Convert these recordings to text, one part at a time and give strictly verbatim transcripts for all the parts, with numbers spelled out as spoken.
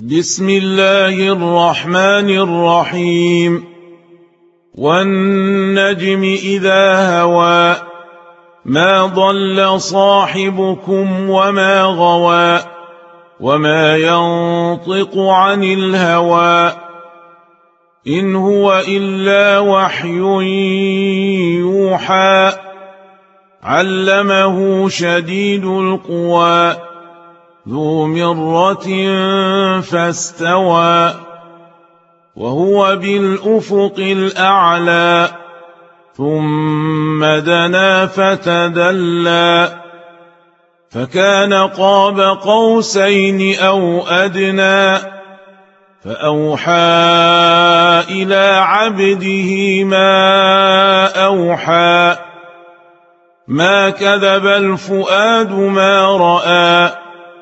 بسم الله الرحمن الرحيم والنجم إذا هوى ما ضل صاحبكم وما غوى وما ينطق عن الهوى إن هو إلا وحي يوحى علمه شديد القوى ذو مرة فاستوى وهو بالأفق الأعلى ثم دنا فتدلى فكان قاب قوسين أو أدنى فأوحى إلى عبده ما أوحى ما كذب الفؤاد ما رأى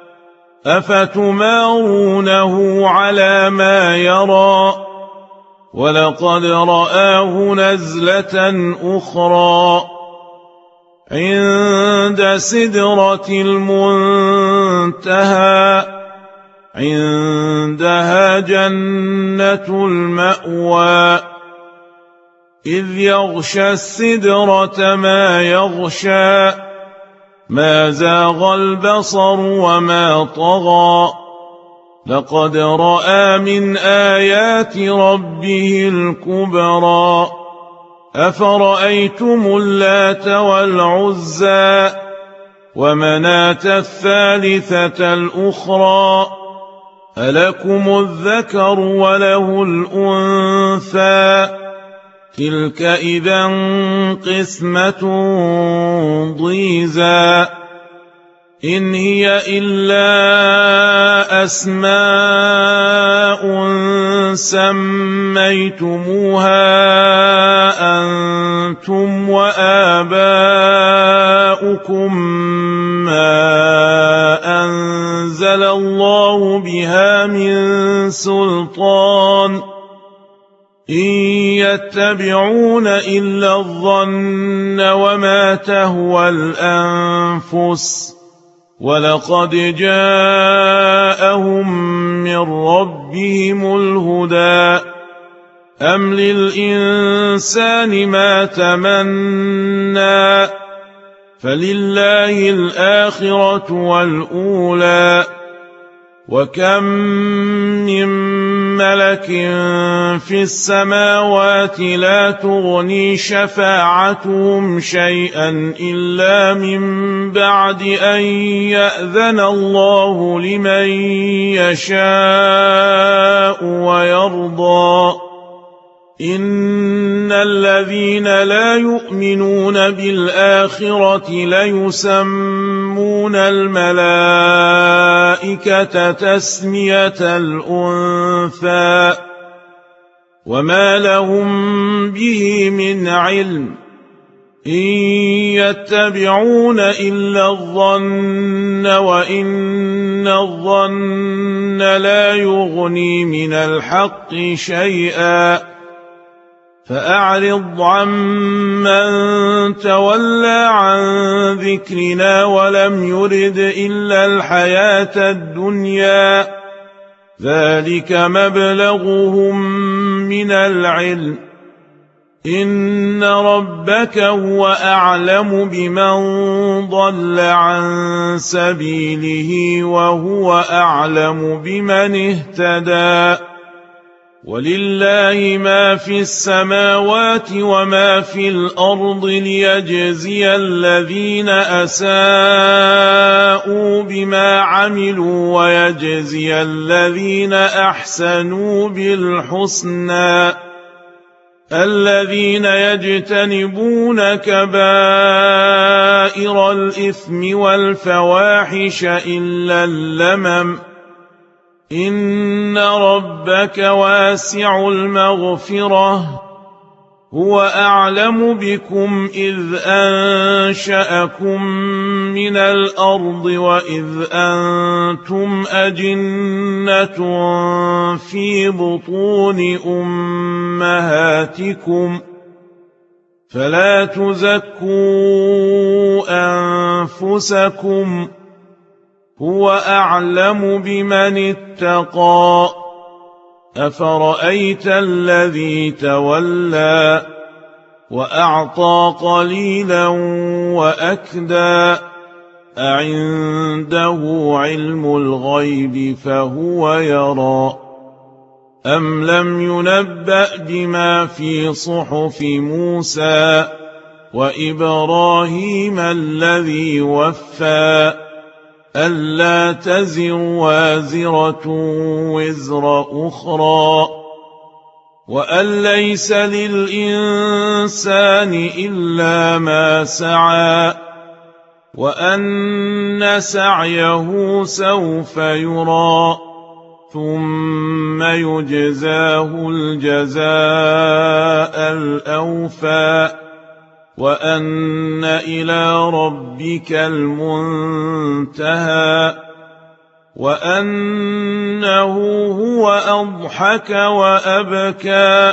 أفتمارونه على ما يرى ولقد رآه نزلة أخرى عند سدرة المنتهى عندها جنة المأوى إذ يغشى السدرة ما يغشى ما زاغ البصر وما طغى لقد رأى من آيات ربه الكبرى أفرأيتم اللات والعزى ومناة الثالثة الأخرى ألكم الذكر وله الأنثى تلك إذا قسمة ضيزى إن هي إلا أسماء سميتموها أنتم وآباؤكم ما أنزل الله بها من سلطان إن يتبعون إلا الظن وما تهوى الأنفس ولقد جاءهم من ربهم الهدى أم للإنسان ما تمنى فلله الآخرة والأولى وكم من ملك في السماوات لا تغني شفاعتهم شيئا إلا من بعد أن يأذن الله لمن يشاء ويرضى إن الذين لا يؤمنون بالآخرة ليسمون الملائكة تسمية الأنثى وما لهم به من علم إن يتبعون إلا الظن وإن الظن لا يغني من الحق شيئا فأعرض عمن تولى عن ذكرنا ولم يرد إلا الحياة الدنيا ذلك مبلغهم من العلم إن ربك هو أعلم بمن ضل عن سبيله وهو أعلم بمن اهتدى ولله ما في السماوات وما في الأرض ليجزي الذين أساءوا بما عملوا ويجزي الذين أحسنوا بالحسنى الذين يجتنبون كبائر الإثم والفواحش إلا اللمم إن ربك واسع المغفرة هو أعلم بكم إذ أنشأكم من الأرض وإذ أنتم أجنة في بطون أمهاتكم فلا تزكوا أنفسكم هو أعلم بمن اتقى أفرأيت الذي تولى وأعطى قليلا وأكدى أعنده علم الغيب فهو يرى أم لم ينبأ بما في صحف موسى وإبراهيم الذي وفى ألا تزر وازرة وزر أخرى وأن ليس للإنسان إلا ما سعى وأن سعيه سوف يرى ثم يجزاه الجزاء الأوفى وأن إلى ربك المنتهى وأنه هو أضحك وأبكى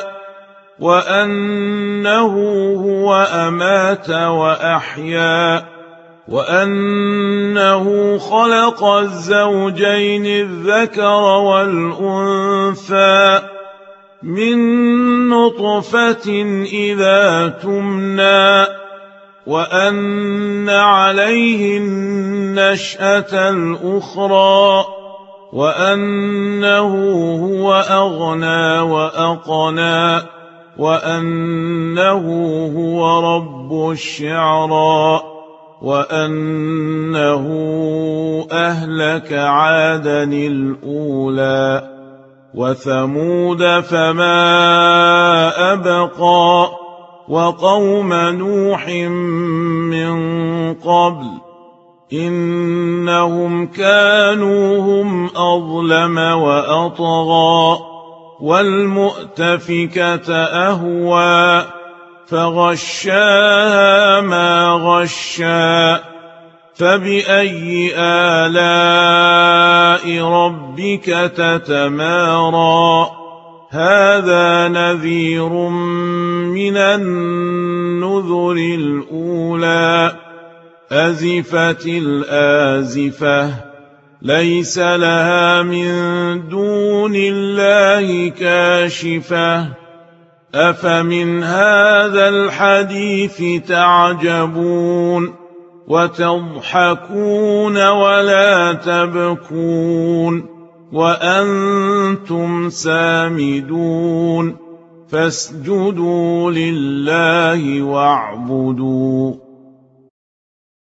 وأنه هو أمات وأحيا وأنه خلق الزوجين الذكر والأنثى من نطفة إذا تمنى وأن عليه النشأة الأخرى وأنه هو أغنى وأقنى وأنه هو رب الشعرى وأنه أهلك عادا الأولى وثمود فما أبقى وقوم نوح من قبل إنهم كانوا هم أظلم وأطغى والمؤتفكة أهوى فغشاها ما غشى فبأي آلاء ربك تتمارى هذا نذير من النذر الأولى أزفت الآزفة ليس لها من دون الله كاشفة أفمن هذا الحديث تعجبون وتضحكون ولا تبكون وأنتم سامدون فاسجدوا لله واعبدوا